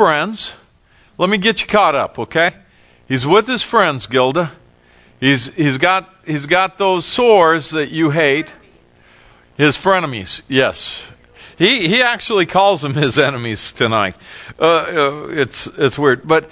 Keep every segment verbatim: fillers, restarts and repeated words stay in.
friends. Let me get you caught up, okay? He's with his friends, Gilda. He's he's got he's got those sores that you hate. His frenemies, yes. He he actually calls them his enemies tonight. Uh, uh, it's it's weird, but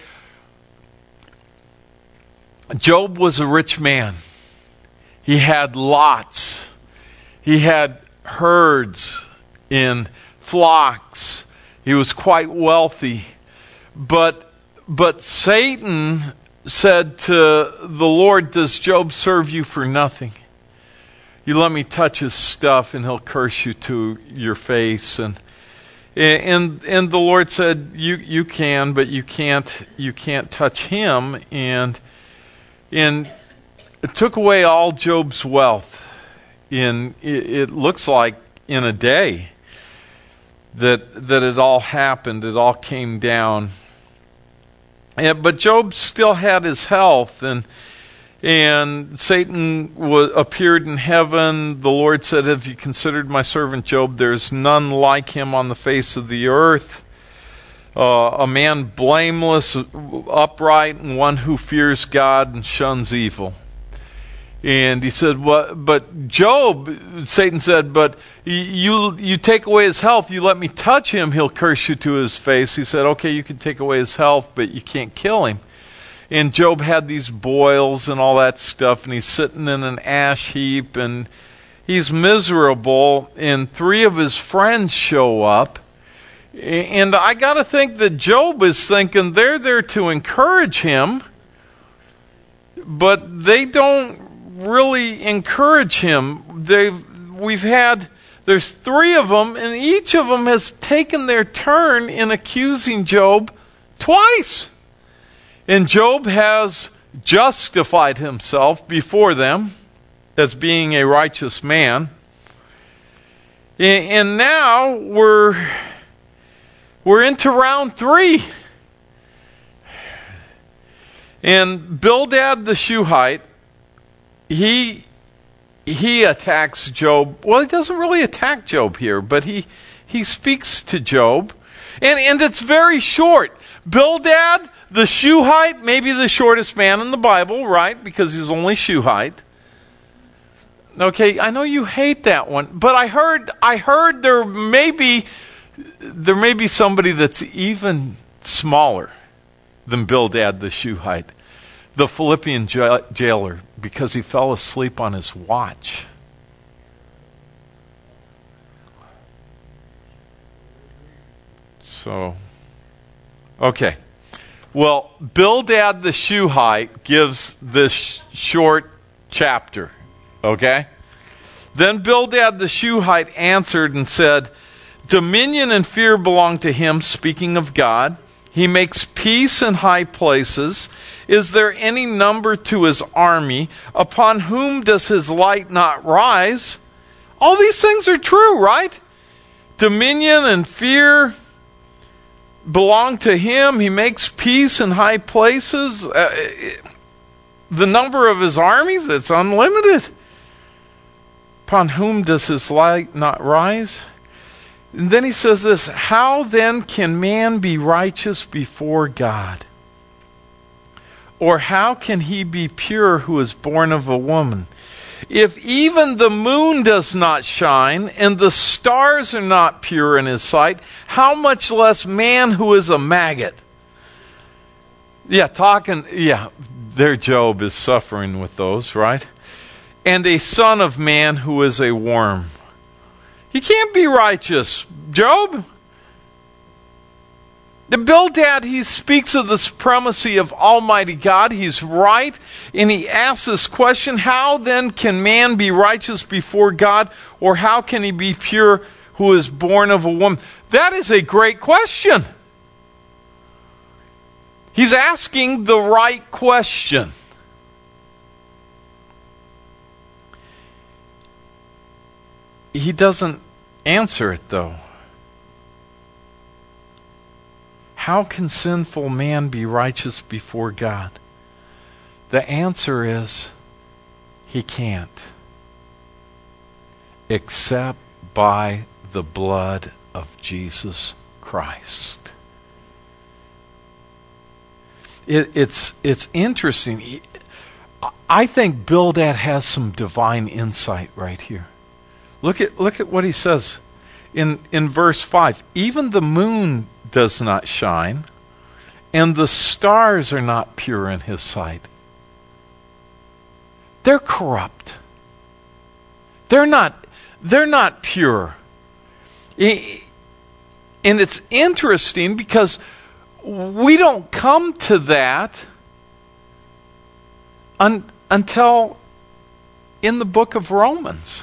Job was a rich man. He had lots. He had herds in flocks. He was quite wealthy. But but Satan said to the Lord, "Does Job serve you for nothing? You let me touch his stuff and he'll curse you to your face." And and and the Lord said, "You you can, but you can't you can't touch him." And and it took away all Job's wealth. In it, it looks like in a day that that it all happened. It all came down. And, but Job still had his health, and and Satan was, appeared in heaven. The Lord said, "Have you considered my servant Job? There's none like him on the face of the earth. Uh, a man blameless, upright, and one who fears God and shuns evil." And he said, "What? But Job," Satan said, "but you you take away his health, you let me touch him, he'll curse you to his face." He said, "Okay, you can take away his health, but you can't kill him." And Job had these boils and all that stuff, and he's sitting in an ash heap, and he's miserable, and three of his friends show up. And I got to think that Job is thinking they're there to encourage him, but they don't really encourage him. They've we've had there's three of them, and each of them has taken their turn in accusing Job twice. And Job has justified himself before them as being a righteous man. And now we're we're into round three. And Bildad the Shuhite, He he attacks Job. Well, he doesn't really attack Job here, but he he speaks to Job. And, and it's very short. Bildad, the Shuhite, maybe the shortest man in the Bible, right? Because he's only Shuhite. Okay, I know you hate that one, but I heard I heard there may be there may be somebody that's even smaller than Bildad the Shuhite. The Philippian jailer, because he fell asleep on his watch. So, okay. Well, Bildad the Shuhite gives this short chapter, okay? Then Bildad the Shuhite answered and said, "Dominion and fear belong to him," speaking of God. "He makes peace in high places. Is there any number to his army? Upon whom does his light not rise?" All these things are true, right? Dominion and fear belong to him. He makes peace in high places. Uh, the number of his armies, it's unlimited. Upon whom does his light not rise? And then he says this, "How then can man be righteous before God? Or how can he be pure who is born of a woman? If even the moon does not shine and the stars are not pure in his sight, how much less man who is a maggot?" Yeah, talking, yeah, there Job is suffering with those, right? "And a son of man who is a worm." He can't be righteous, Job. The Bildad, he speaks of the supremacy of Almighty God. He's right. And he asks this question, how then can man be righteous before God? Or how can he be pure who is born of a woman? That is a great question. He's asking the right question. He doesn't answer it, though. How can sinful man be righteous before God? The answer is, he can't. Except by the blood of Jesus Christ. It, it's it's interesting. I think Bildad has some divine insight right here. Look at look at what he says in in verse five. Even the moon does not shine, and the stars are not pure in his sight. They're corrupt. They're not they're not pure. And it's interesting because we don't come to that un, until in the book of Romans.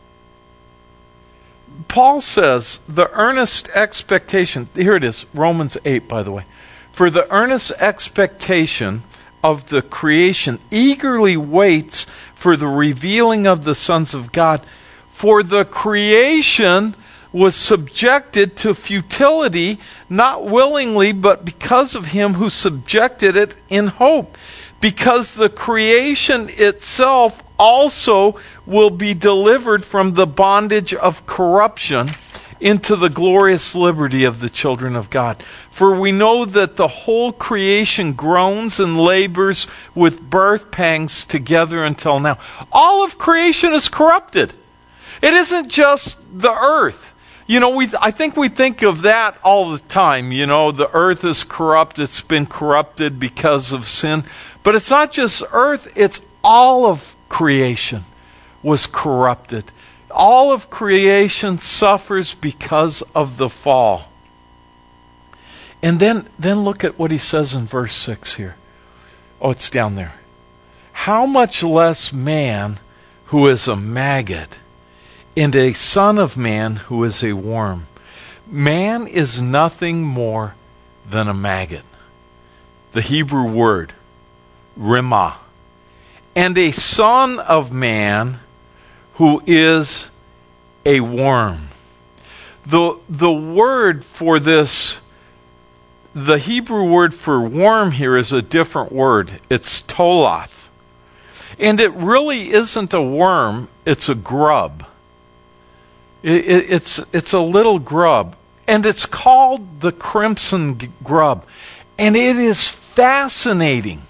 Paul says, the earnest expectation, here it is, Romans eight, by the way. For the earnest expectation of the creation eagerly waits for the revealing of the sons of God. For the creation was subjected to futility, not willingly, but because of him who subjected it in hope. Because the creation itself also will be delivered from the bondage of corruption into the glorious liberty of the children of God. For we know that the whole creation groans and labors with birth pangs together until now. All of creation is corrupted. It isn't just the earth. You know, we I think we think of that all the time. You know, the earth is corrupt. It's been corrupted because of sin. But it's not just earth. It's all of creation was corrupted. All of creation suffers because of the fall. And then, then look at what he says in verse six here. Oh, it's down there. How much less man who is a maggot and a son of man who is a worm. Man is nothing more than a maggot. The Hebrew word, rimah. And a son of man who is a worm. The, the word for this, the Hebrew word for worm here is a different word. It's tolath. And it really isn't a worm, it's a grub. It, it, it's, it's a little grub. And it's called the crimson g- grub. And it is fascinating.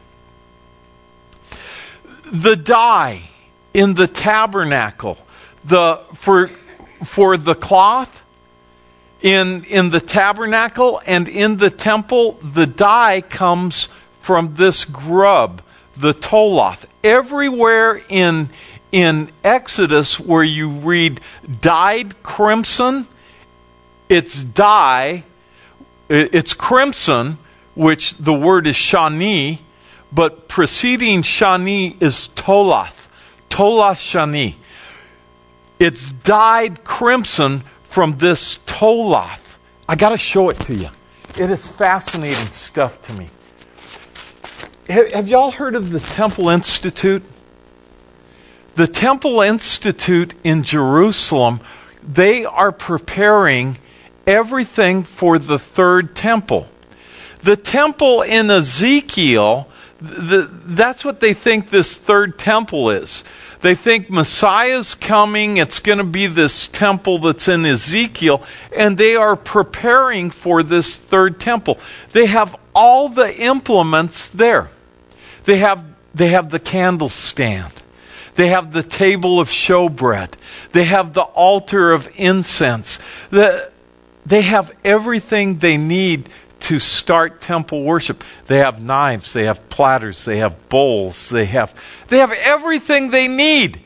The dye in the tabernacle, the for for the cloth in in the tabernacle and in the temple, the dye comes from this grub, the tolath. Everywhere in in Exodus where you read dyed crimson, it's dye, it's crimson, which the word is shani, but preceding shani is tolath. Tolath shani. It's dyed crimson from this tolath. I got to show it to you. It is fascinating stuff to me. Have y'all heard of the Temple Institute? The Temple Institute in Jerusalem, they are preparing everything for the third temple. The temple in Ezekiel, the, that's what they think this third temple is. They think Messiah's coming, it's going to be this temple that's in Ezekiel, and they are preparing for this third temple. They have all the implements there. They have, they have the candlestand. They have the table of showbread. They have the altar of incense. The, they have everything they need to start temple worship. They have knives, they have platters, they have bowls, they have they have everything they need.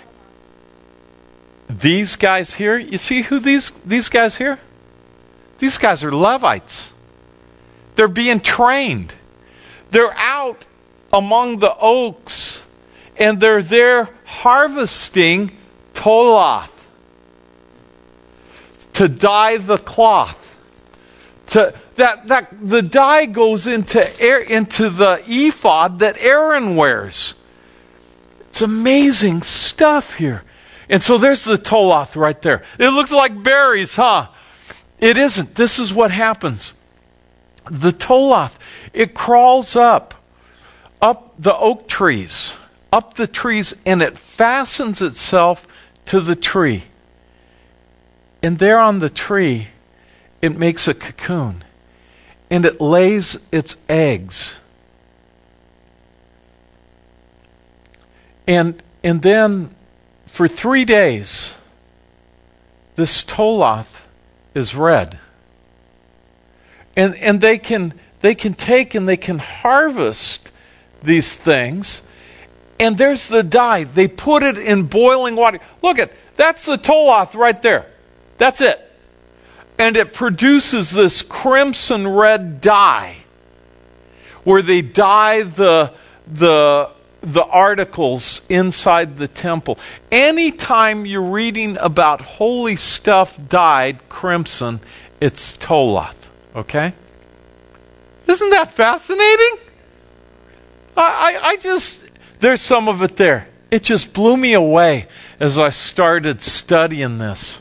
These guys here, you see who these these guys here? These guys are Levites. They're being trained. They're out among the oaks and they're there harvesting tolath to dye the cloth. To, that that the dye goes into air, into the ephod that Aaron wears. It's amazing stuff here. And so there's the tolath right there. It looks like berries, huh? It isn't. This is what happens. The tolath, it crawls up, up the oak trees, up the trees, and it fastens itself to the tree. And there on the tree, it makes a cocoon. And it lays its eggs And and then for three days, this toloth is red. And and they can they can take and they can harvest these things. And there's the dye. They put it in boiling water. Look at, that's the toloth right there. That's it. And it produces this crimson red dye where they dye the the the articles inside the temple. Anytime you're reading about holy stuff dyed crimson, it's toloth. Okay? Isn't that fascinating? I, I, I just, there's some of it there. It just blew me away as I started studying this.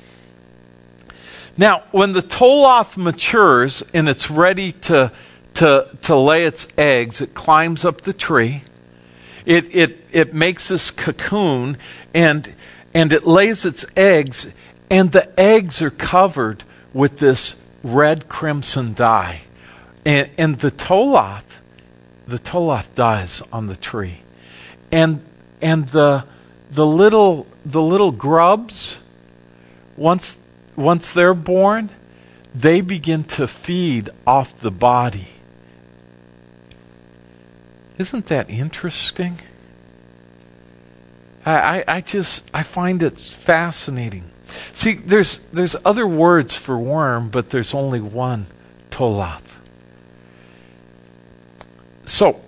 Now, when the toloth matures and it's ready to, to, to lay its eggs, it climbs up the tree. It it it makes this cocoon and and it lays its eggs, and the eggs are covered with this red crimson dye. And and the toloth, the toloth dies on the tree. And and the the little the little grubs, once once they're born, they begin to feed off the body. Isn't that interesting? I, I, I just, I find it fascinating. See, there's there's other words for worm, but there's only one, toloth. So,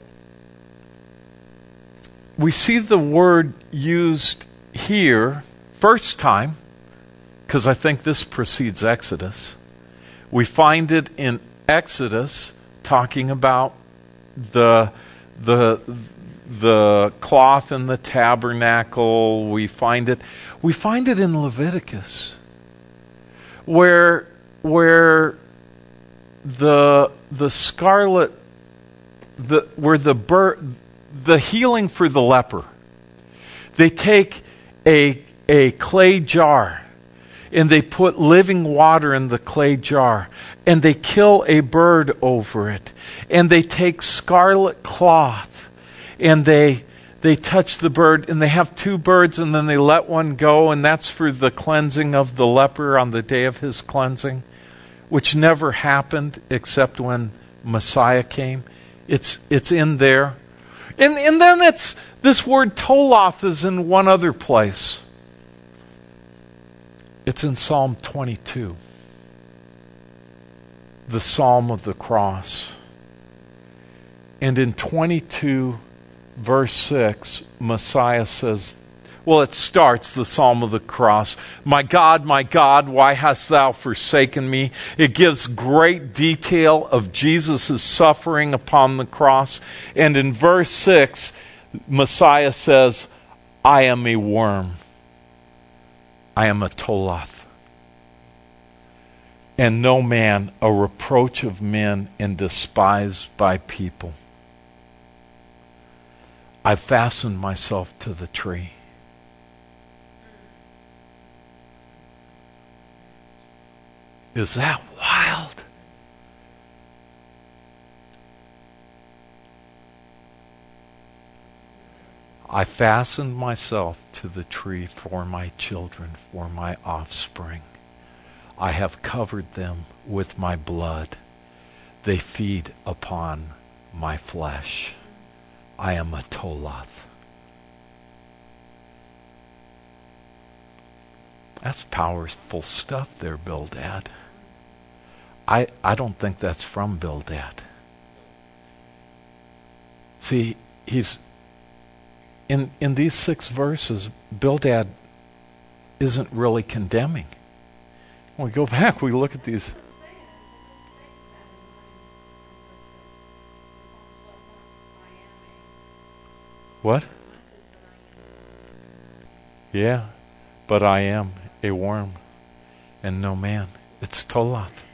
we see the word used here, first time, because I think this precedes Exodus. We find it in Exodus talking about the the the cloth in the tabernacle. We find it we find it in Leviticus, where where the the scarlet the where the bur, the healing for the leper. They take a a clay jar and they put living water in the clay jar, and they kill a bird over it, and they take scarlet cloth, and they they touch the bird, and they have two birds, and then they let one go, and that's for the cleansing of the leper on the day of his cleansing, which never happened except when Messiah came. It's it's in there. And and then it's this word toloth is in one other place. It's in Psalm twenty-two, the Psalm of the Cross. And in twenty-two, verse six, Messiah says, well, it starts the Psalm of the Cross. My God, my God, why hast thou forsaken me? It gives great detail of Jesus' suffering upon the cross. And in verse six, Messiah says, I am a worm. I am a toloth, and no man, a reproach of men and despised by people. I fastened myself to the tree. Is that wild? I fastened myself to the tree for my children, for my offspring. I have covered them with my blood. They feed upon my flesh. I am a toloth. That's powerful stuff there, Bildad. I, I don't think that's from Bildad. See, he's... In in these six verses, Bildad isn't really condemning. When we go back, we look at these. What? Yeah, but I am a worm and no man. It's toloth.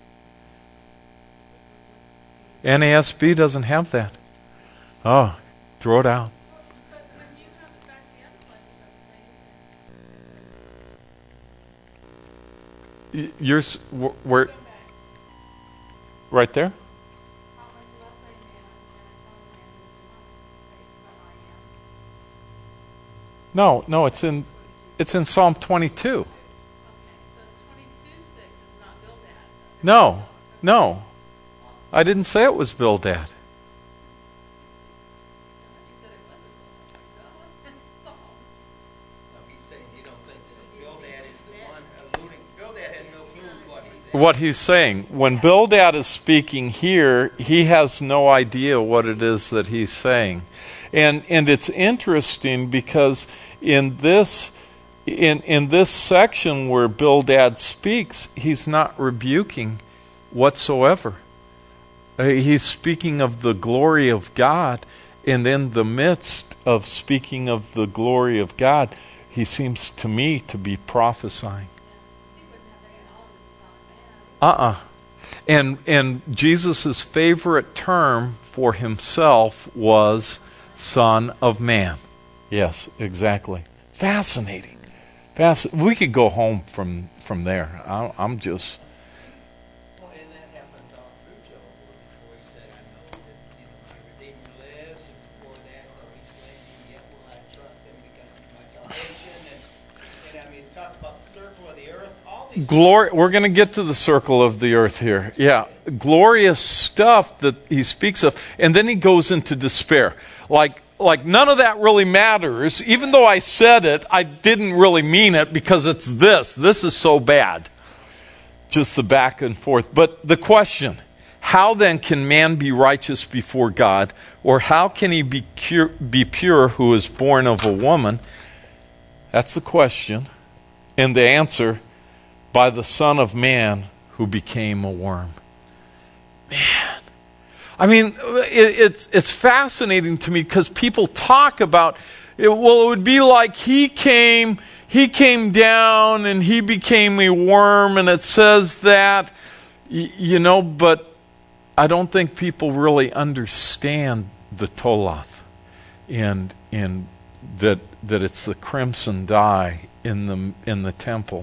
N A S B doesn't have that. Oh, throw it out. Yours, where? Right there? No, no, it's in it's in Psalm twenty-two. Okay, so twenty-two six is not Bildad. No, no. I didn't say it was Bildad. You said it wasn't Bildad. No, he's saying you don't think that Bildad is the one alluding. Bildad has no clue what he's saying. What he's saying, when Bildad is speaking here, he has no idea what it is that he's saying. And and it's interesting because in this in in this section where Bildad speaks, he's not rebuking whatsoever. Uh, He's speaking of the glory of God, and in the midst of speaking of the glory of God, he seems to me to be prophesying. He wouldn't have any knowledge of the Son of Man. Uh-uh. And and Jesus' favorite term for himself was Son of Man. Yes, exactly. Fascinating. Fasc- we could go home from, from there. I, I'm just... Well, and that happens all through Job, before he said, I know that you know my Redeemer lives, and before that, though he slay me, yet will I trust him because he's my salvation. And, and I mean, it talks about the circle of the earth, all these Glory, we're going to get to the circle of the earth here. Yeah, glorious stuff that he speaks of. And then he goes into despair. Like, like none of that really matters. Even though I said it, I didn't really mean it because it's this. This is so bad. Just the back and forth. But the question, how then can man be righteous before God? Or how can he be pure, be pure who is born of a woman? That's the question. And the answer, by the Son of Man who became a worm. Man. I mean, it, it's it's fascinating to me because people talk about, it, well, it would be like he came, he came down and he became a worm, and it says that, y- you know, but I don't think people really understand the Tolath and and that that it's the crimson dye in the in the temple.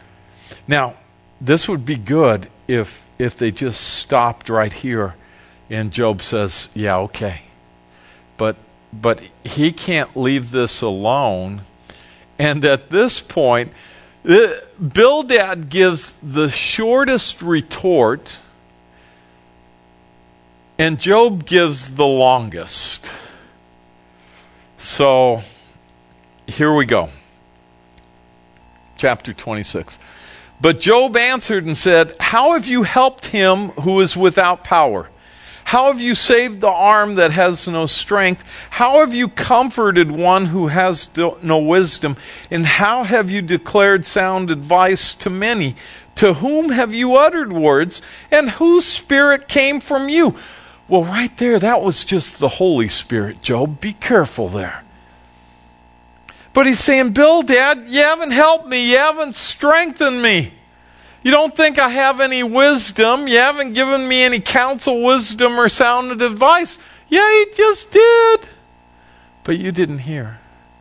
Now, this would be good if if they just stopped right here and Job says, yeah, okay. But but he can't leave this alone. And at this point, Bildad gives the shortest retort, and Job gives the longest. So, here we go. Chapter twenty-six. But Job answered and said, how have you helped him who is without power? How have you saved the arm that has no strength? How have you comforted one who has no wisdom? And how have you declared sound advice to many? To whom have you uttered words? And whose spirit came from you? Well, right there, that was just the Holy Spirit, Job. Be careful there. But he's saying, Bildad, you haven't helped me. You haven't strengthened me. You don't think I have any wisdom. You haven't given me any counsel, wisdom, or sound advice. Yeah, he just did. But you didn't hear.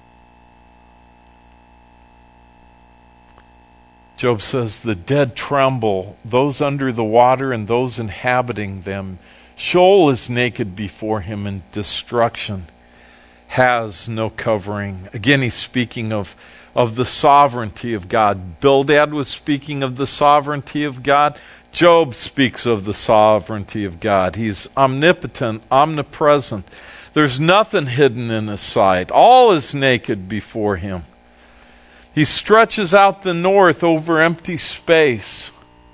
Job says, the dead tremble, those under the water and those inhabiting them. Sheol is naked before him, and destruction has no covering. Again, he's speaking of of the sovereignty of God. Bildad was speaking of the sovereignty of God. Job speaks of the sovereignty of God. He's omnipotent, omnipresent. There's nothing hidden in his sight. All is naked before him. He stretches out the north over empty space.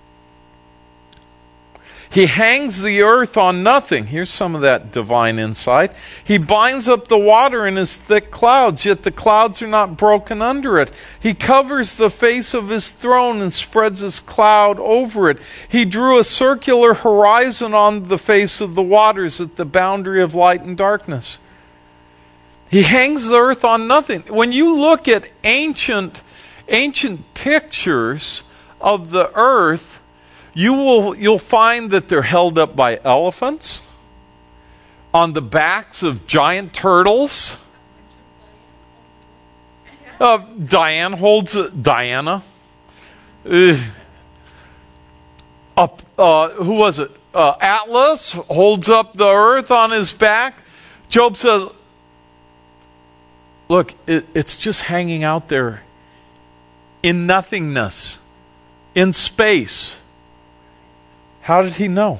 He hangs the earth on nothing. Here's some of that divine insight. He binds up the water in his thick clouds, yet the clouds are not broken under it. He covers the face of his throne and spreads his cloud over it. He drew a circular horizon on the face of the waters at the boundary of light and darkness. He hangs the earth on nothing. When you look at ancient, ancient pictures of the earth, You will, you'll find that they're held up by elephants, on the backs of giant turtles. Uh, Diane holds it. Diana. Uh, up, uh, who was it? Uh, Atlas holds up the earth on his back. Job says, Look, it, it's just hanging out there in nothingness, in space. How did he know?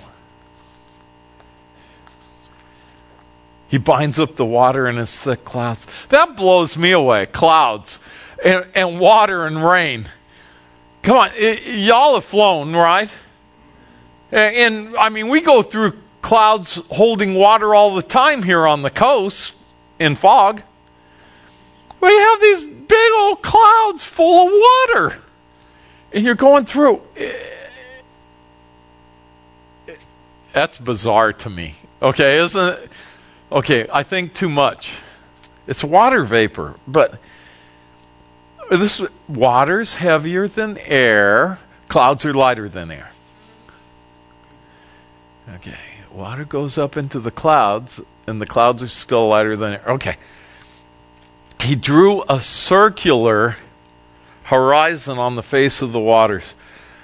He binds up the water in his thick clouds. That blows me away. Clouds and, and water and rain. Come on, it, y'all have flown, right? And, and I mean, we go through clouds holding water all the time here on the coast in fog. We have these big old clouds full of water. And you're going through. That's bizarre to me. Okay, isn't it? Okay, I think too much. It's water vapor, but this water's heavier than air. Clouds are lighter than air. Okay, water goes up into the clouds, and the clouds are still lighter than air. Okay. He drew a circular horizon on the face of the waters.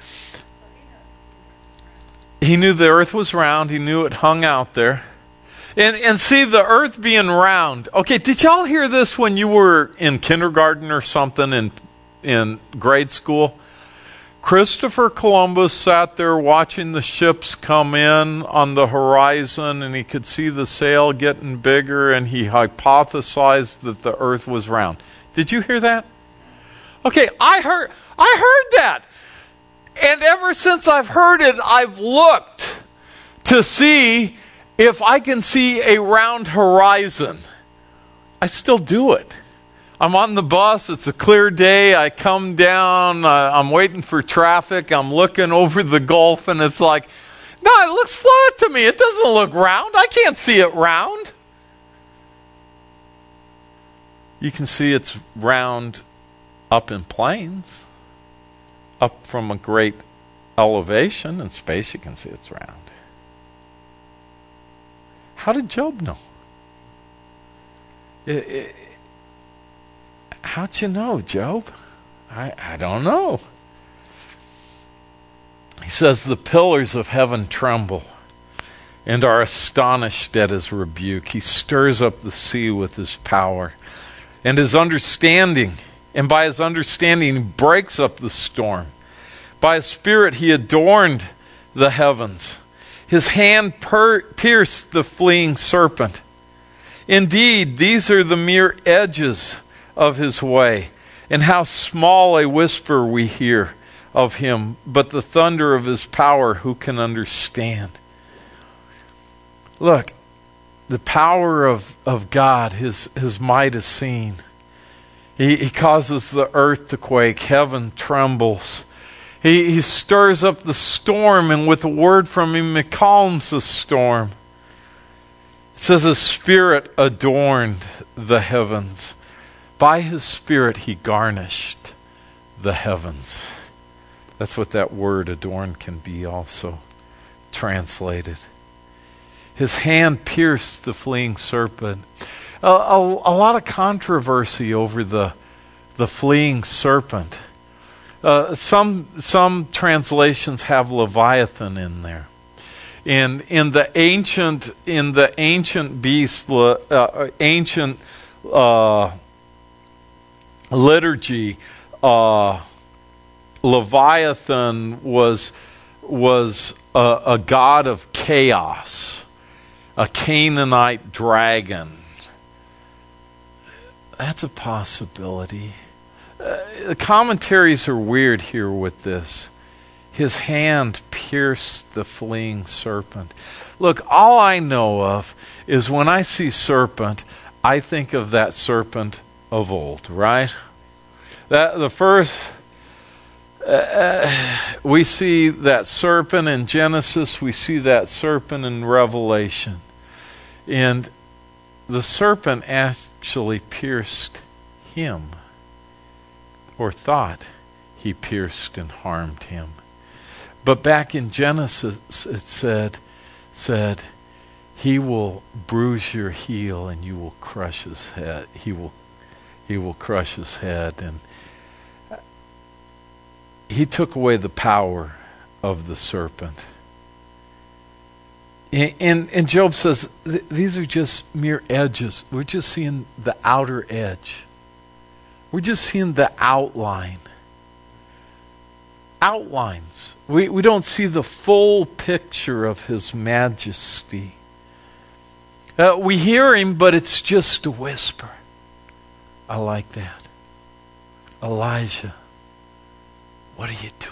He knew the earth was round. He knew it hung out there. And and see, the earth being round. Okay, did y'all hear this when you were in kindergarten or something in in grade school? Christopher Columbus sat there watching the ships come in on the horizon, and he could see the sail getting bigger, and he hypothesized that the earth was round. Did you hear that? Okay, I heard I heard that. And ever since I've heard it, I've looked to see if I can see a round horizon. I still do it. I'm on the bus. It's a clear day. I come down. Uh, I'm waiting for traffic. I'm looking over the Gulf, and it's like, no, it looks flat to me. It doesn't look round. I can't see it round. You can see it's round up in planes. Up from a great elevation in space, you can see it's round. How did Job know? It, it, how'd you know, Job? I, I don't know. He says, the pillars of heaven tremble and are astonished at his rebuke. He stirs up the sea with his power and his understanding. And by his understanding, he breaks up the storm. By his spirit, he adorned the heavens. His hand per- pierced the fleeing serpent. Indeed, these are the mere edges of his way, and how small a whisper we hear of him, but the thunder of his power, who can understand? Look, the power of, of God, his, his might is seen. He, he causes the earth to quake, heaven trembles. He, he stirs up the storm, and with a word from him, he calms the storm. It says his spirit adorned the heavens. By his spirit, he garnished the heavens. That's what that word adorn can be also translated. His hand pierced the fleeing serpent. A, a, a lot of controversy over the, the fleeing serpent. Uh, some some translations have Leviathan in there. In in the ancient in the ancient beast uh, ancient uh, liturgy, uh, Leviathan was was a, a god of chaos, a Canaanite dragon. That's a possibility. Uh, the commentaries are weird here with this. His hand pierced the fleeing serpent. Look, all I know of is when I see serpent, I think of that serpent of old, right? That the first uh, we see that serpent in Genesis, we see that serpent in Revelation. And the serpent actually pierced him, or thought he pierced and harmed him. But back in Genesis it said, said, he will bruise your heel and you will crush his head. He will, he will crush his head. And he took away the power of the serpent. And, and, and Job says, these are just mere edges. We're just seeing the outer edge. We're just seeing the outline. Outlines. We, we don't see the full picture of his majesty. Uh, we hear him, but it's just a whisper. I like that. Elijah, what are you doing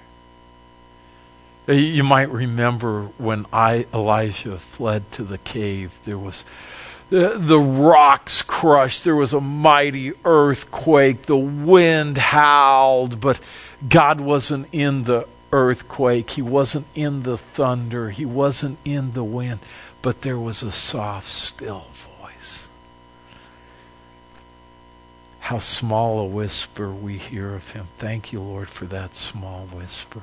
here? You might remember when I, Elijah fled to the cave, there was the, the rocks crushed, there was a mighty earthquake, the wind howled, but God wasn't in the earthquake, he wasn't in the thunder, he wasn't in the wind, but there was a soft, still voice. How small a whisper we hear of him. Thank you, Lord, for that small whisper.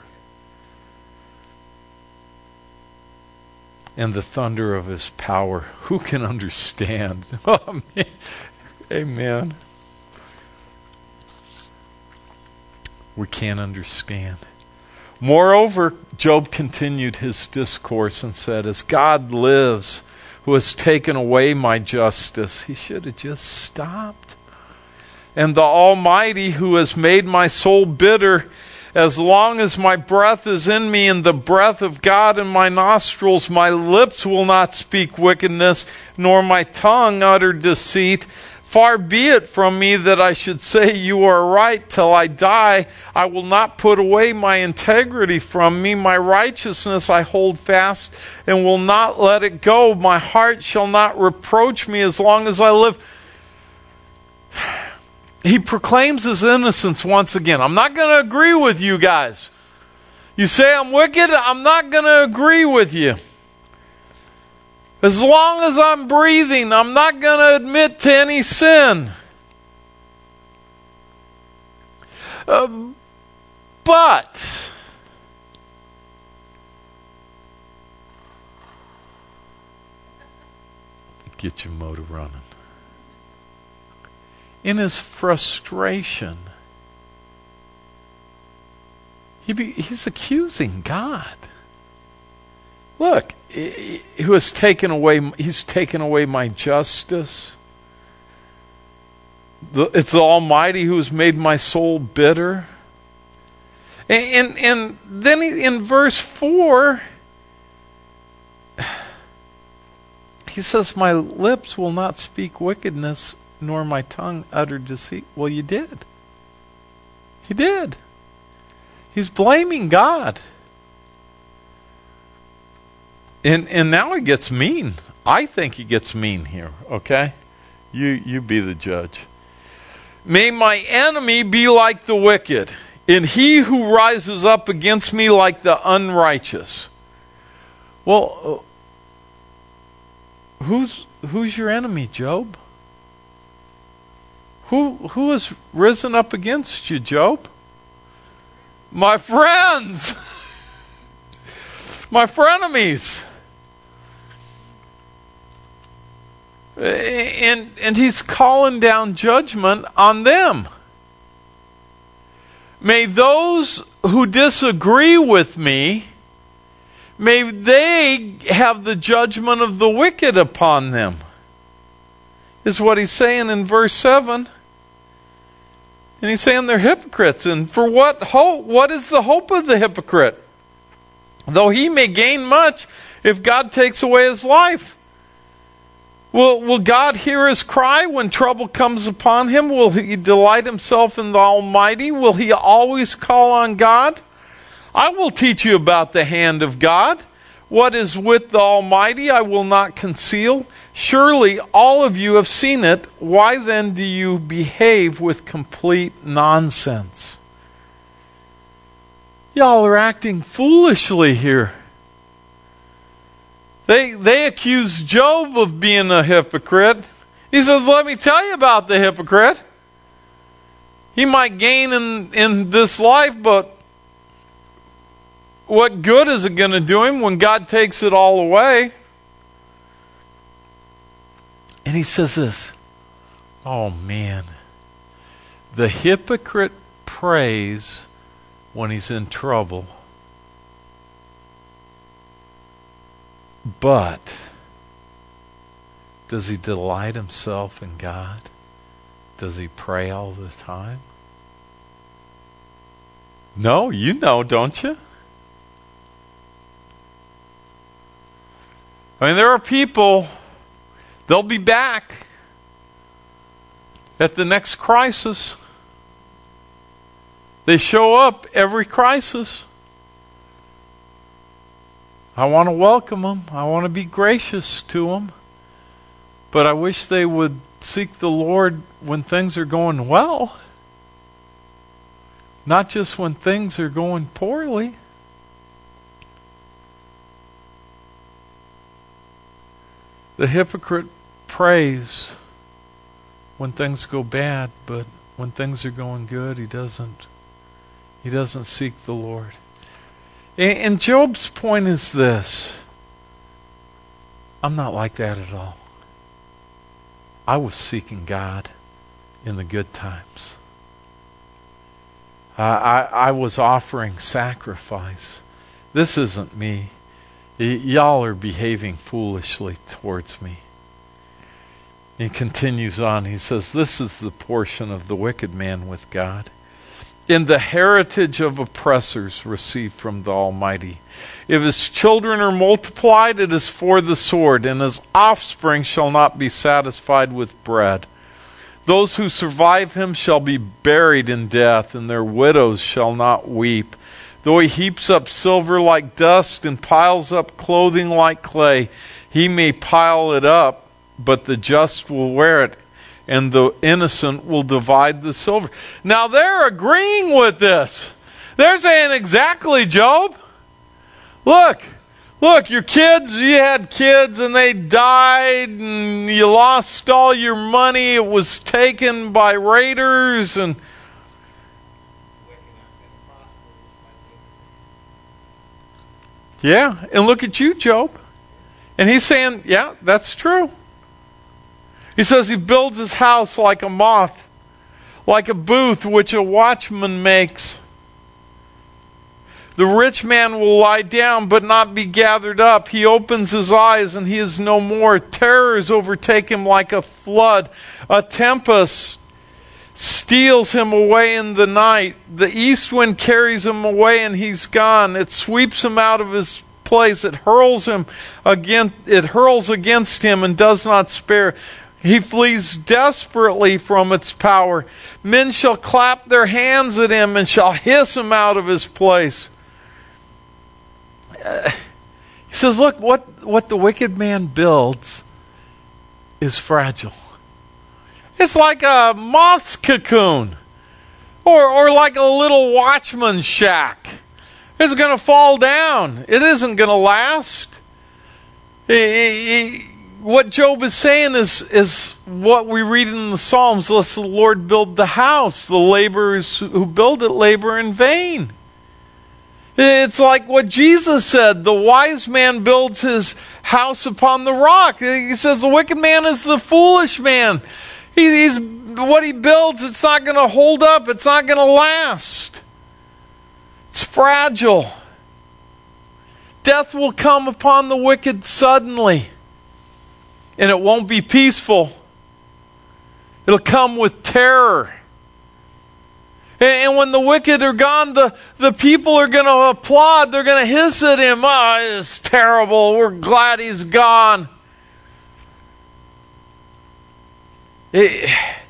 And the thunder of his power. Who can understand? Oh, man. Amen. We can't understand. Moreover, Job continued his discourse and said, as God lives, who has taken away my justice. He should have just stopped. And the Almighty, who has made my soul bitter, as long as my breath is in me and the breath of God in my nostrils, my lips will not speak wickedness, nor my tongue utter deceit. Far be it from me that I should say you are right till I die. I will not put away my integrity from me. My righteousness I hold fast and will not let it go. My heart shall not reproach me as long as I live. He proclaims his innocence once again. I'm not going to agree with you guys. You say I'm wicked, I'm not going to agree with you. As long as I'm breathing, I'm not going to admit to any sin. Uh, but get your motor running. In his frustration, he be, he's accusing God. Look, who has taken away, he's taken away my justice. The, it's the Almighty who has made my soul bitter. And, and, and then he, in verse four, he says, my lips will not speak wickedness, nor my tongue utter deceit. Well, you did. He did. He's blaming God. And and now he gets mean. I think he gets mean here, okay? You you be the judge. May my enemy be like the wicked, and he who rises up against me like the unrighteous. Well, uh, who's who's your enemy, Job? Who who has risen up against you, Job? My friends. My frenemies. And and he's calling down judgment on them. May those who disagree with me, may they have the judgment of the wicked upon them. Is what he's saying in verse seven. And he's saying they're hypocrites. And for what hope? What is the hope of the hypocrite? Though he may gain much if God takes away his life. Will, will God hear his cry when trouble comes upon him? Will he delight himself in the Almighty? Will he always call on God? I will teach you about the hand of God. What is with the Almighty I will not conceal. Surely all of you have seen it. Why then do you behave with complete nonsense? Y'all are acting foolishly here. They they accuse Job of being a hypocrite. He says, let me tell you about the hypocrite. He might gain in, in this life, but what good is it going to do him when God takes it all away? And he says this, oh man, the hypocrite prays when he's in trouble. But does he delight himself in God? Does he pray all the time? No, you know, don't you? I mean, there are people, they'll be back at the next crisis. They show up every crisis. I want to welcome them. I want to be gracious to them. But I wish they would seek the Lord when things are going well. Not just when things are going poorly. The hypocrite prays when things go bad, but when things are going good, he doesn't he doesn't seek the Lord. And Job's point is this: I'm not like that at all. I was seeking God in the good times. Uh, I, I was offering sacrifice. This isn't me. Y- y'all are behaving foolishly towards me. He continues on. He says, this is the portion of the wicked man with God. In the heritage of oppressors received from the Almighty. If his children are multiplied, it is for the sword, and his offspring shall not be satisfied with bread. Those who survive him shall be buried in death, and their widows shall not weep. Though he heaps up silver like dust and piles up clothing like clay, he may pile it up, but the just will wear it, and the innocent will divide the silver. Now they're agreeing with this. They're saying, exactly, Job. Look, look, your kids, you had kids and they died and you lost all your money. It was taken by raiders and... Yeah, and look at you, Job. And he's saying, yeah, that's true. He says he builds his house like a moth, like a booth which a watchman makes. The rich man will lie down but not be gathered up. He opens his eyes and he is no more. Terrors overtake him like a flood. A tempest steals him away in the night. The east wind carries him away and he's gone. It sweeps him out of his place. It hurls him again. It hurls against him and does not spare. He flees desperately from its power. Men shall clap their hands at him and shall hiss him out of his place. Uh, he says, look, what, what the wicked man builds is fragile. It's like a moth's cocoon. Or, or like a little watchman's shack. It's going to fall down. It isn't going to last. It, it, What Job is saying is, is what we read in the Psalms. Lest the Lord build the house, the laborers who build it labor in vain. It's like what Jesus said. The wise man builds his house upon the rock. He says the wicked man is the foolish man. He, he's what he builds, it's not going to hold up. It's not going to last. It's fragile. Death will come upon the wicked suddenly. And it won't be peaceful. It'll come with terror. And when the wicked are gone, the, the people are going to applaud. They're going to hiss at him. Oh, it's terrible. We're glad he's gone. It,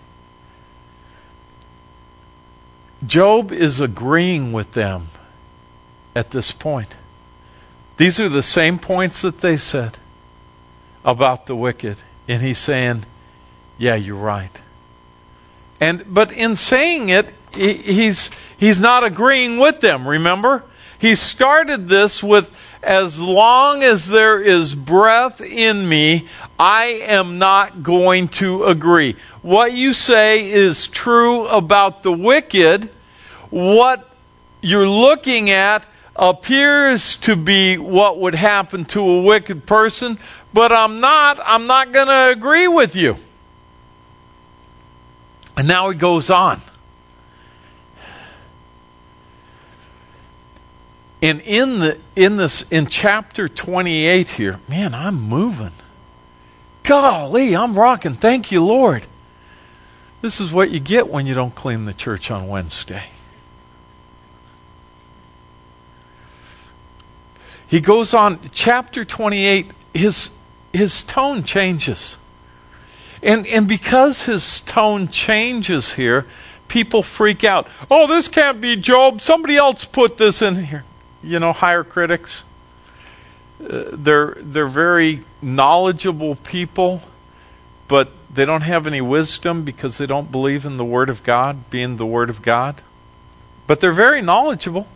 Job is agreeing with them at this point. These are the same points that they said about the wicked. And he's saying, yeah, you're right. And but in saying it, he, he's he's not agreeing with them, remember? He started this with, as long as there is breath in me, I am not going to agree. What you say is true about the wicked. What you're looking at appears to be what would happen to a wicked person, but I'm not, I'm not going to agree with you. And now he goes on. And in the in this in chapter twenty-eight here, man, I'm moving. Golly, I'm rocking. Thank you, Lord. This is what you get when you don't clean the church on Wednesday. He goes on, chapter twenty-eight, his his tone changes. And and because his tone changes here, people freak out. Oh, this can't be Job. Somebody else put this in here. You know, higher critics. Uh, they're they're very knowledgeable people, but they don't have any wisdom because they don't believe in the Word of God being the Word of God. But they're very knowledgeable.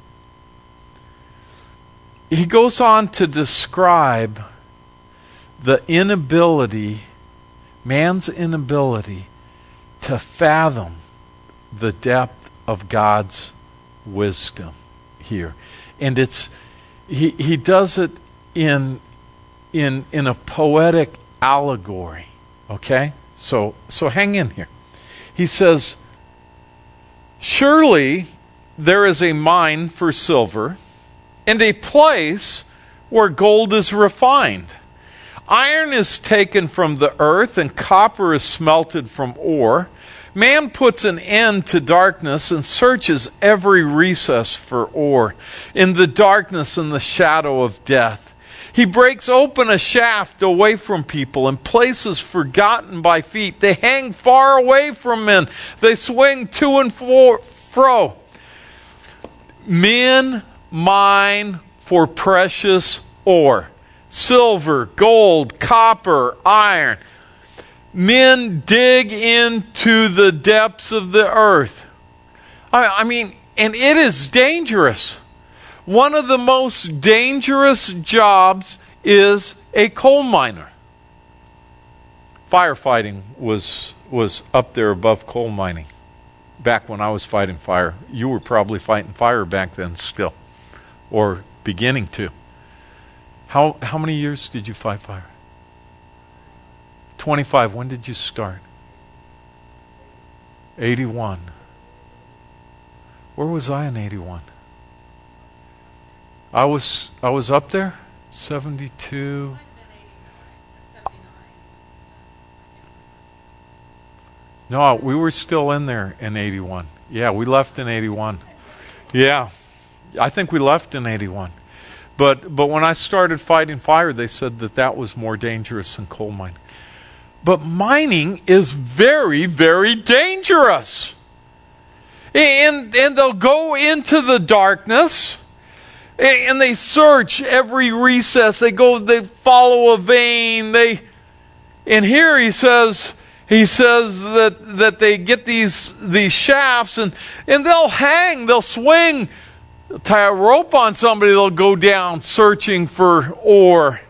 He goes on to describe the inability, man's inability to fathom the depth of God's wisdom here. And it's he he does it in in in a poetic allegory. Okay? So so hang in here. He says, surely there is a mine for silver, and a place where gold is refined. Iron is taken from the earth, and copper is smelted from ore. Man puts an end to darkness and searches every recess for ore in the darkness and the shadow of death. He breaks open a shaft away from people in places forgotten by feet. They hang far away from men. They swing to and fro. Men mine for precious ore. Silver, gold, copper, iron. Men dig into the depths of the earth. I, I mean, and it is dangerous. One of the most dangerous jobs is a coal miner. Firefighting was was up there above coal mining. Back when I was fighting fire. You were probably fighting fire back then still. Or beginning to. How how many years did you fight fire? twenty-five. When did you start? eighty-one. Where was I in eighty-one? I was I was up there. seventy-two. No, we were still in there in eighty-one. Yeah, we left in eighty-one. Yeah. I think we left in eighty-one. But but when I started fighting fire, they said that that was more dangerous than coal mining. But mining is very, very dangerous. And, and they'll go into the darkness and they search every recess. They go, they follow a vein. They, and here he says, he says that, that they get these, these shafts and, and they'll hang, they'll swing, they'll tie a rope on somebody, they'll go down searching for ore.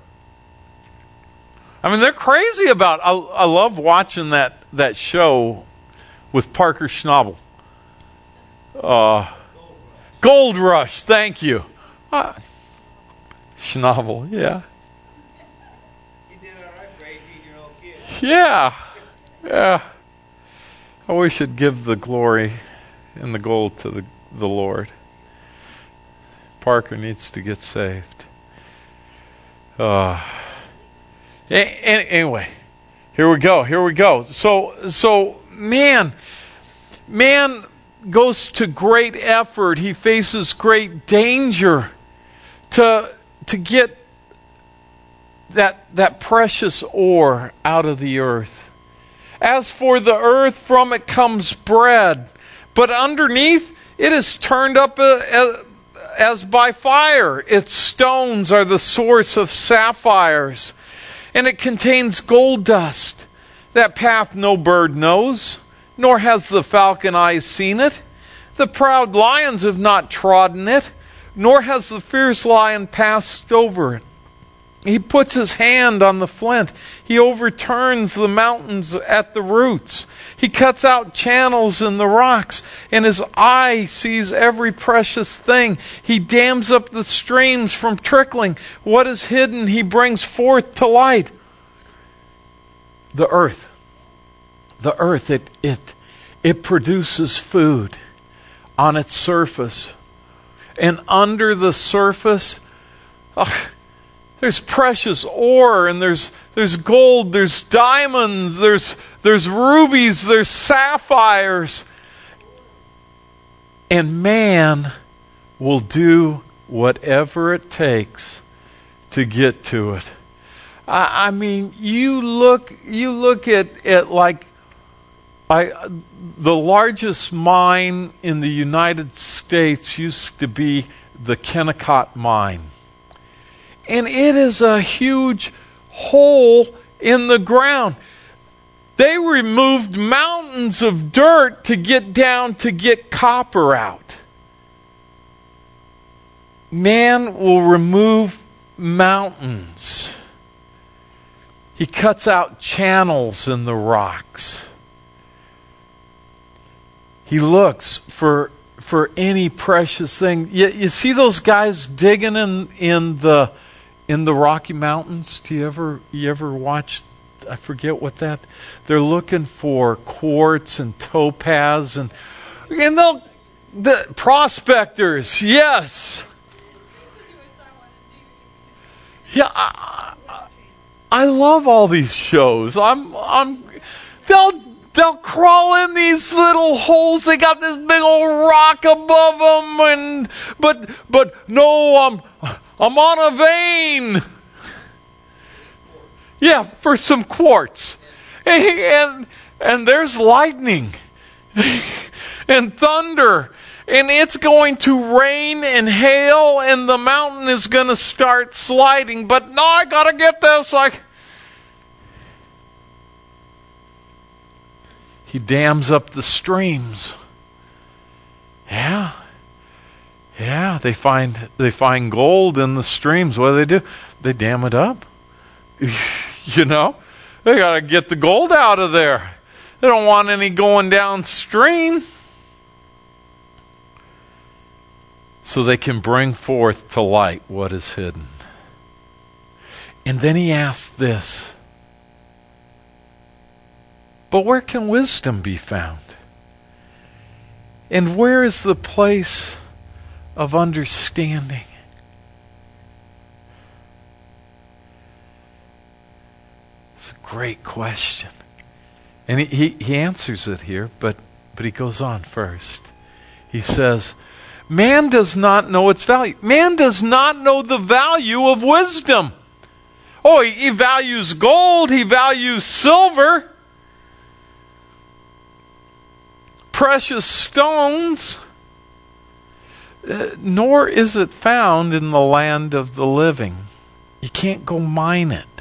I mean, they're crazy about it. I, I love watching that, that show with Parker Schnabel. Uh, Gold Rush, thank you. Uh, Schnabel, yeah. You did all right for eighteen-year-old kid. Yeah, yeah. I wish I'd give the glory and the gold to the, the Lord. Parker needs to get saved. Uh, anyway, here we go. Here we go. So, so man, man goes to great effort. He faces great danger to to get that that precious ore out of the earth. As for the earth, from it comes bread, but underneath it is turned up as, as by fire. Its stones are the source of sapphires, and it contains gold dust. That path no bird knows, nor has the falcon eyes seen it. The proud lions have not trodden it, nor has the fierce lion passed over it. He puts his hand on the flint. He overturns the mountains at the roots. He cuts out channels in the rocks, and his eye sees every precious thing. He dams up the streams from trickling. What is hidden he brings forth to light. The earth. The earth, it it it produces food on its surface. And under the surface, oh, there's precious ore, and there's there's gold, there's diamonds, there's there's rubies, there's sapphires. And man will do whatever it takes to get to it. I, I mean, you look you look at, at like I, the largest mine in the United States used to be the Kennecott Mine. And it is a huge hole in the ground. They removed mountains of dirt to get down to get copper out. Man will remove mountains. He cuts out channels in the rocks. He looks for for any precious thing. You, you see those guys digging in, in the in the Rocky Mountains? Do you ever you ever watch? I forget what that. They're looking for quartz and topaz and and they'll the prospectors. Yes. Yeah, I, I, I love all these shows. I'm I'm they'll. They'll crawl in these little holes. They got this big old rock above them, and but but no, I'm I'm on a vein. Yeah, for some quartz, and and, and there's lightning and thunder, and it's going to rain and hail, and the mountain is going to start sliding. But no, I gotta get this. Like. He dams up the streams. Yeah. Yeah, they find they find gold in the streams. What do they do? They dam it up. You know? They got to get the gold out of there. They don't want any going downstream. So they can bring forth to light what is hidden. And then he asked this. But where can wisdom be found? And where is the place of understanding? It's a great question. And he, he, he answers it here, but, but he goes on first. He says, man does not know its value. Man does not know the value of wisdom. Oh, he, he values gold, he values silver, precious stones, uh, nor is it found in the land of the living. You can't go mine it.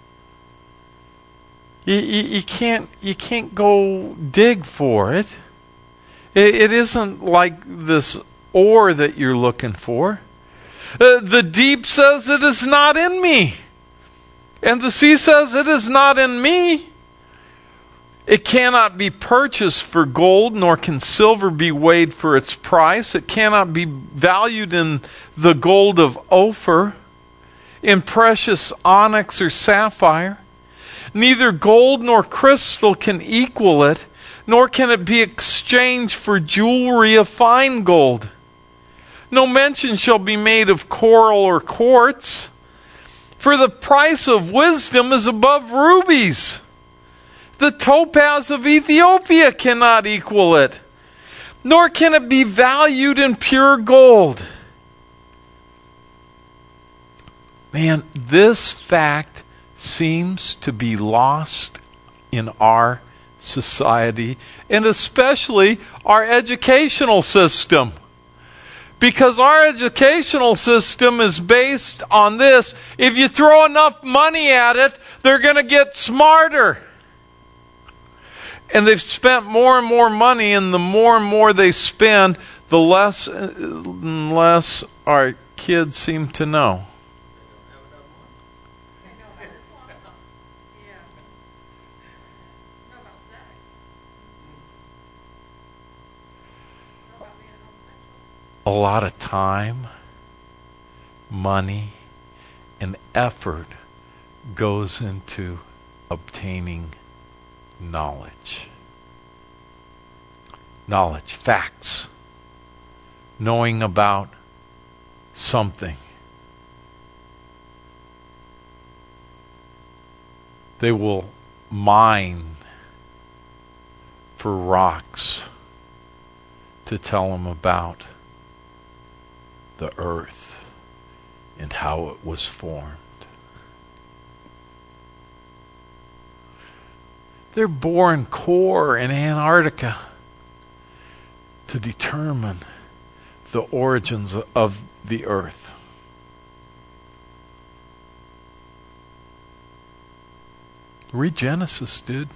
You, you, you can't you can't go dig for it. it. It isn't like this ore that you're looking for. Uh, the deep says it is not in me, and the sea says it is not in me. It cannot be purchased for gold, nor can silver be weighed for its price. It cannot be valued in the gold of Ophir, in precious onyx or sapphire. Neither gold nor crystal can equal it, nor can it be exchanged for jewelry of fine gold. No mention shall be made of coral or quartz, for the price of wisdom is above rubies. The topaz of Ethiopia cannot equal it, nor can it be valued in pure gold. Man, this fact seems to be lost in our society, and especially our educational system. Because our educational system is based on this. If you throw enough money at it, they're going to get smarter. And they've spent more and more money, and the more and more they spend, the less and less our kids seem to know. A lot of time, money, and effort goes into obtaining knowledge. Knowledge, facts. Knowing about something. They will mine for rocks to tell them about the earth and how it was formed. They're boring core in Antarctica to determine the origins of the earth. Read Genesis, dude.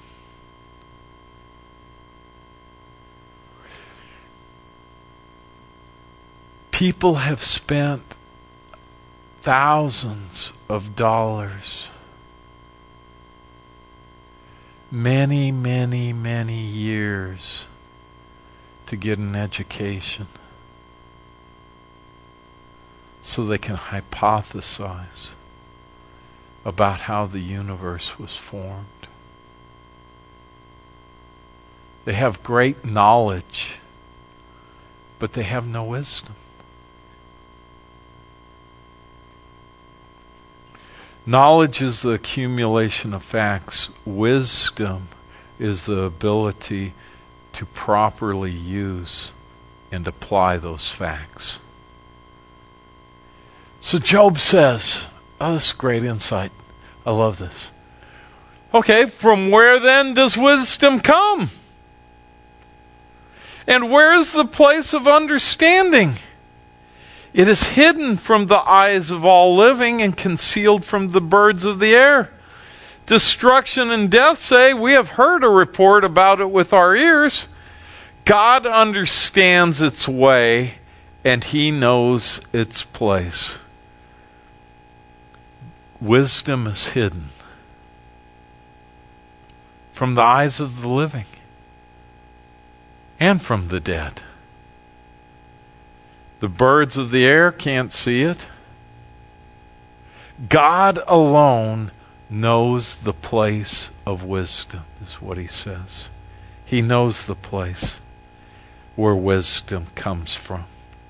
People have spent thousands of dollars, many, many, many years to get an education so they can hypothesize about how the universe was formed. They have great knowledge, but they have no wisdom. Knowledge is the accumulation of facts. Wisdom is the ability to properly use and apply those facts. So Job says, oh, this is great insight. I love this. Okay, from where then does wisdom come? And where is the place of understanding? It is hidden from the eyes of all living and concealed from the birds of the air. Destruction and death say, we have heard a report about it with our ears. God understands its way, and he knows its place. Wisdom is hidden from the eyes of the living and from the dead. The birds of the air can't see it. God alone knows the place of wisdom, is what he says. He knows the place where wisdom comes from.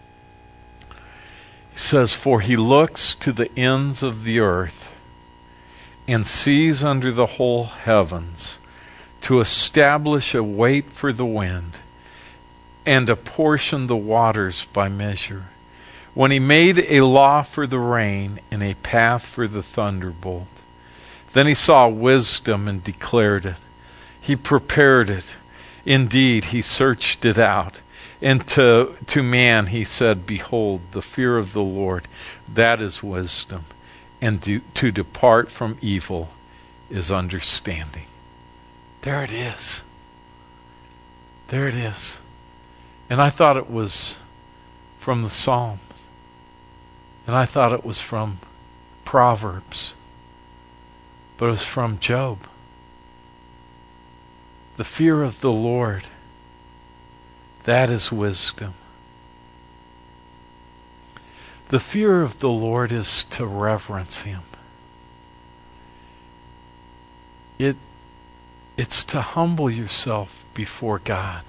He says, for he looks to the ends of the earth and sees under the whole heavens to establish a weight for the wind and apportion the waters by measure. When he made a law for the rain and a path for the thunderbolt, then he saw wisdom and declared it. He prepared it. Indeed, he searched it out. And to, to man he said, behold, the fear of the Lord, that is wisdom. And to, to depart from evil is understanding. There it is. There it is. And I thought it was from the Psalms. And I thought it was from Proverbs. But it was from Job. The fear of the Lord, that is wisdom. The fear of the Lord is to reverence him. It, it's to humble yourself before God.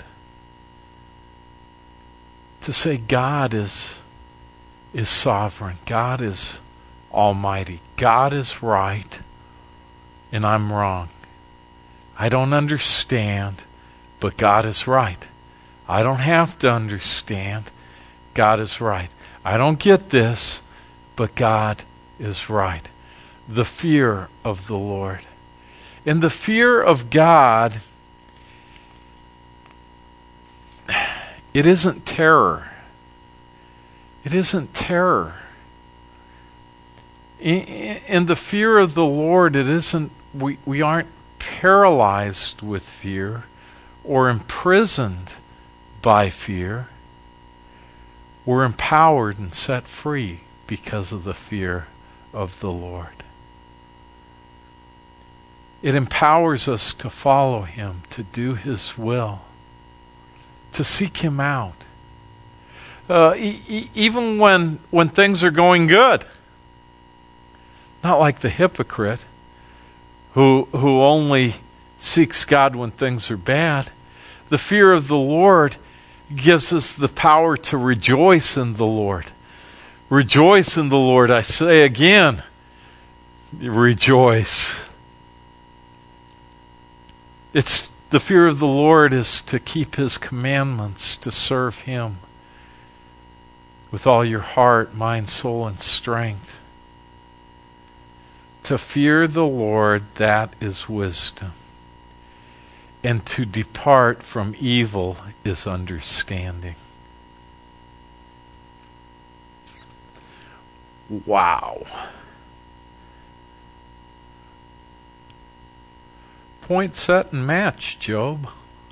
To say God is, is sovereign. God is almighty. God is right, and I'm wrong. I don't understand, but God is right. I don't have to understand. God is right. I don't get this, but God is right. The fear of the Lord. And the fear of God, it isn't terror. It isn't terror. In the fear of the Lord, it isn't, we, we aren't paralyzed with fear or imprisoned by fear. We're empowered and set free because of the fear of the Lord. It empowers us to follow him, to do his will, to seek him out. Uh, e- e- even when, when things are going good. Not like the hypocrite who, who only seeks God when things are bad. The fear of the Lord gives us the power to rejoice in the Lord. Rejoice in the Lord. I say again, rejoice. It's the fear of the Lord is to keep His commandments, to serve Him with all your heart, mind, soul, and strength. To fear the Lord, that is wisdom. And to depart from evil is understanding. Wow. Point, set, and match, Job.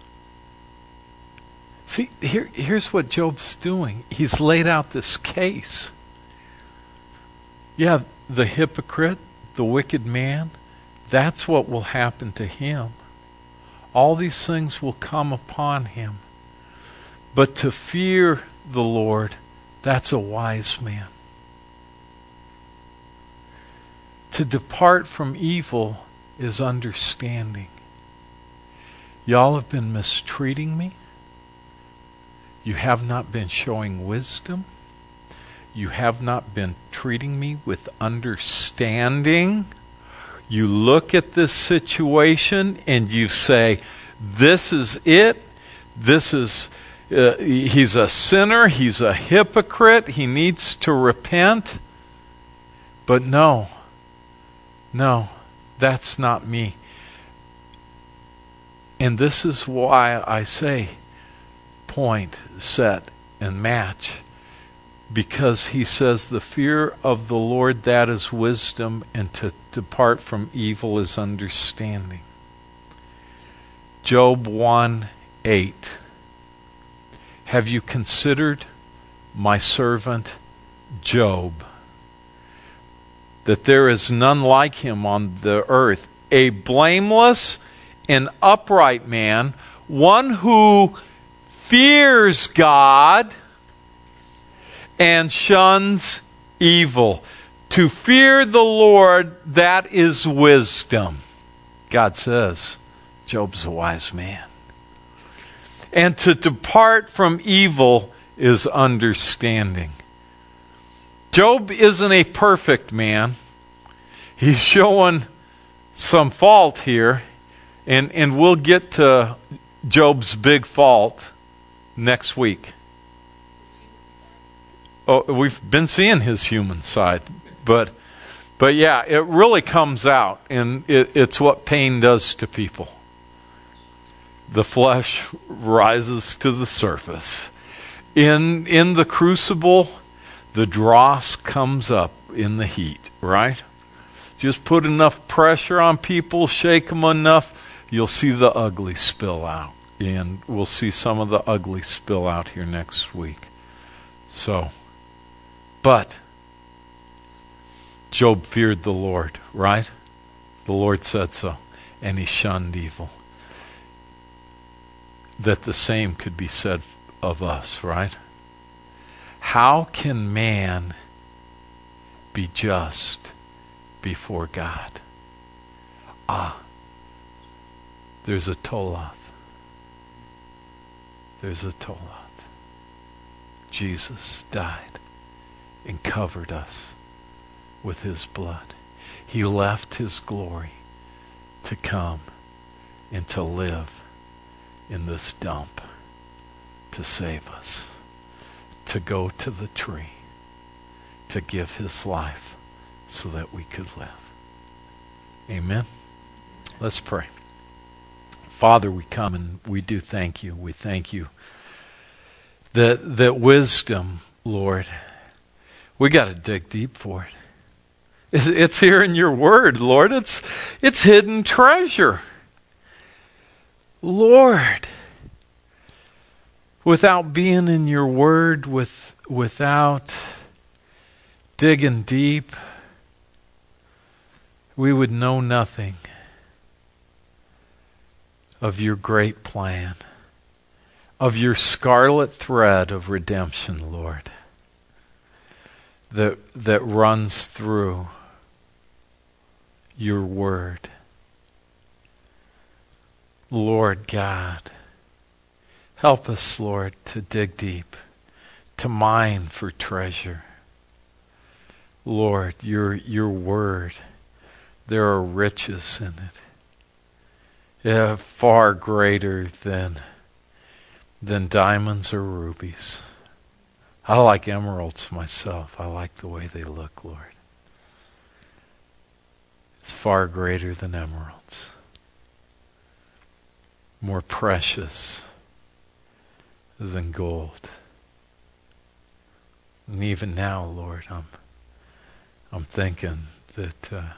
See, here, here's what Job's doing. He's laid out this case. Yeah, the hypocrite, the wicked man, that's what will happen to him. All these things will come upon him. But to fear the Lord, that's a wise man. To depart from evil is understanding. Y'all have been mistreating me. You have not been showing wisdom. You have not been treating me with understanding. You look at this situation and you say, this is it. This is, uh, he's a sinner. He's a hypocrite. He needs to repent. But no, no, that's not me. And this is why I say point, set, and match. Because he says the fear of the Lord, that is wisdom, and to depart from evil is understanding. Job one eight. Have you considered my servant Job, that there is none like him on the earth, a blameless and upright man, one who fears God and shuns evil. To fear the Lord, that is wisdom. God says, Job's a wise man. And to depart from evil is understanding. Job isn't a perfect man. He's showing some fault here. And, and we'll get to Job's big fault next week. Oh, we've been seeing his human side, but but yeah, it really comes out, and it, it's what pain does to people. The flesh rises to the surface. In in the crucible, the dross comes up in the heat, right? Just put enough pressure on people, shake them enough, you'll see the ugly spill out. And we'll see some of the ugly spill out here next week. So, but Job feared the Lord, right? The Lord said so. And he shunned evil. That the same could be said of us, right? How can man be just before God? Ah, there's a Tolath. There's a Tolath. Jesus died and covered us with his blood. He left his glory to come and to live in this dump to save us, to go to the tree, to give his life so that we could live. Amen. Let's pray. Father, we come and we do thank you. We thank you that that wisdom, Lord, we got to dig deep for it. It's, it's here in your word, Lord. It's it's hidden treasure. Lord, without being in your word, with without digging deep, we would know nothing of your great plan, of your scarlet thread of redemption, Lord, that that runs through your word. Lord God, help us, Lord, to dig deep, to mine for treasure. Lord, your, your word, there are riches in it. Yeah, far greater than, than diamonds or rubies. I like emeralds myself. I like the way they look, Lord. It's far greater than emeralds. More precious than gold. And even now, Lord, I'm I'm thinking that uh,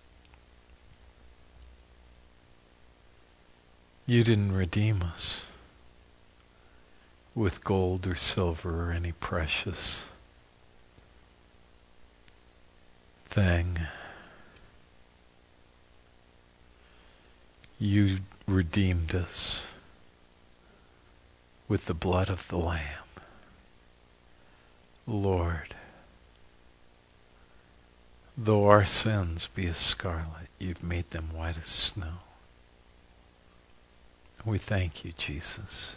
you didn't redeem us with gold or silver or any precious thing. You redeemed us with the blood of the Lamb. Lord, though our sins be as scarlet, you've made them white as snow. We thank you, Jesus.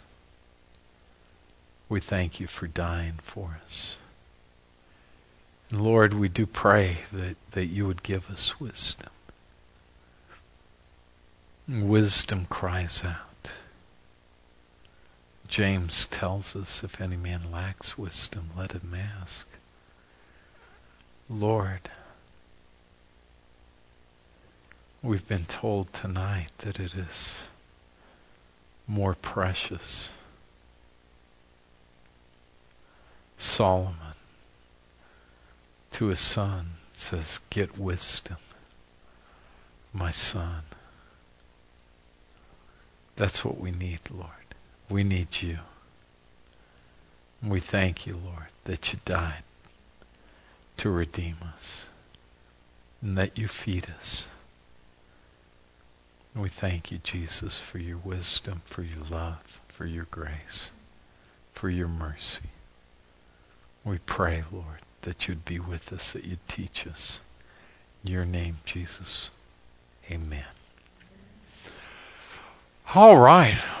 We thank you for dying for us. And Lord, we do pray that, that you would give us wisdom. Wisdom cries out. James tells us, if any man lacks wisdom, let him ask. Lord, we've been told tonight that it is more precious. Solomon, to his son, says, get wisdom, my son. That's what we need, Lord. We need you. And we thank you, Lord, that you died to redeem us and that you feed us. And we thank you, Jesus, for your wisdom, for your love, for your grace, for your mercy. We pray, Lord, that you'd be with us, that you'd teach us. In your name, Jesus. Amen. All right.